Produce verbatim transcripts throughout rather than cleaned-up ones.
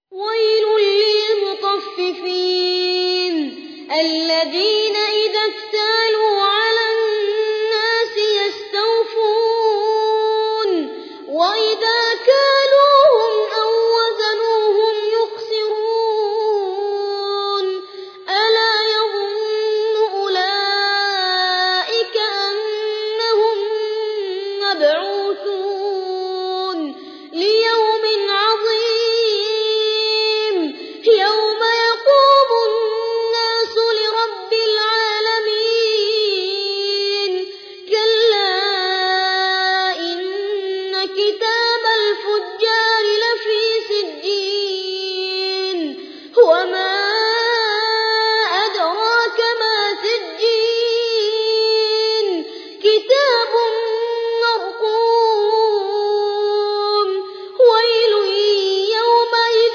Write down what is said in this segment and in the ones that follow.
ويل للمطففين الذين إذا اكتالوا على الناس يستوفون وإذا كالوهم أو وزنوهم يخسرون ألا يظن أولئك أنهم مبعوثون ليوم عظيم يوم يقوم الناس لرب العالمين كلا إن كتاب الفجار لفي سجين وما أدراك ما سجين كتاب مرقوم ويل يومئذ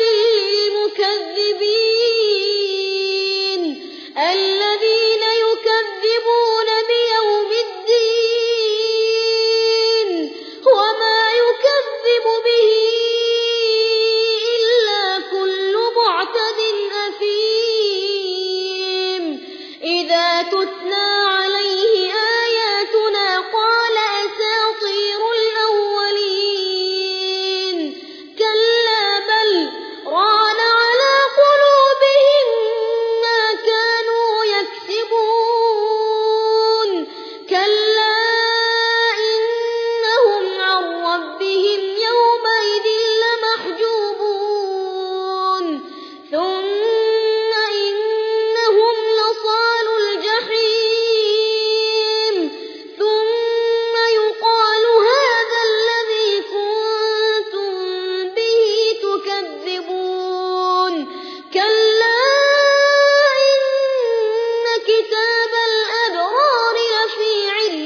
للمكذبين الذين يكذبون بيوم الدين وما يكذب به إلا كل معتد أثيم إذا تتلى عليه آياتنا قال أساطير الأولين كلا بل ران على قلوبهم ما كانوا يكسبون كلا إنهم عن ربهم يومئذ لمحجوبون ثم إنهم لصالوا الجحيم ثم يقال هذا الذي كنتم به تكذبون كلا إن كتاب الأبرار لفي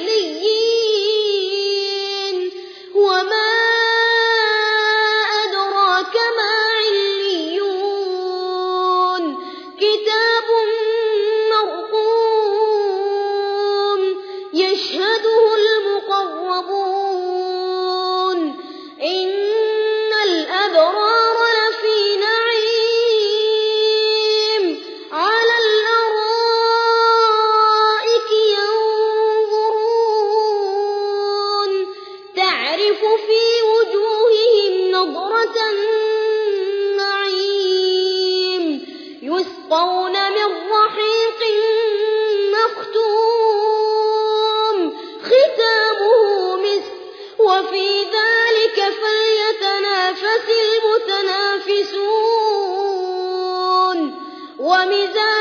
عليين وما أدراك ما عليون كتاب مرقوم يشهده المقربون إن الأبرار لفي نعيم على الأرائك ينظرون تعرف في وجوههم نضرة النعيم يسقون من رحيق مختوم ختامه مسك وفي ذلك فليتنافس المتنافسون ومزاجه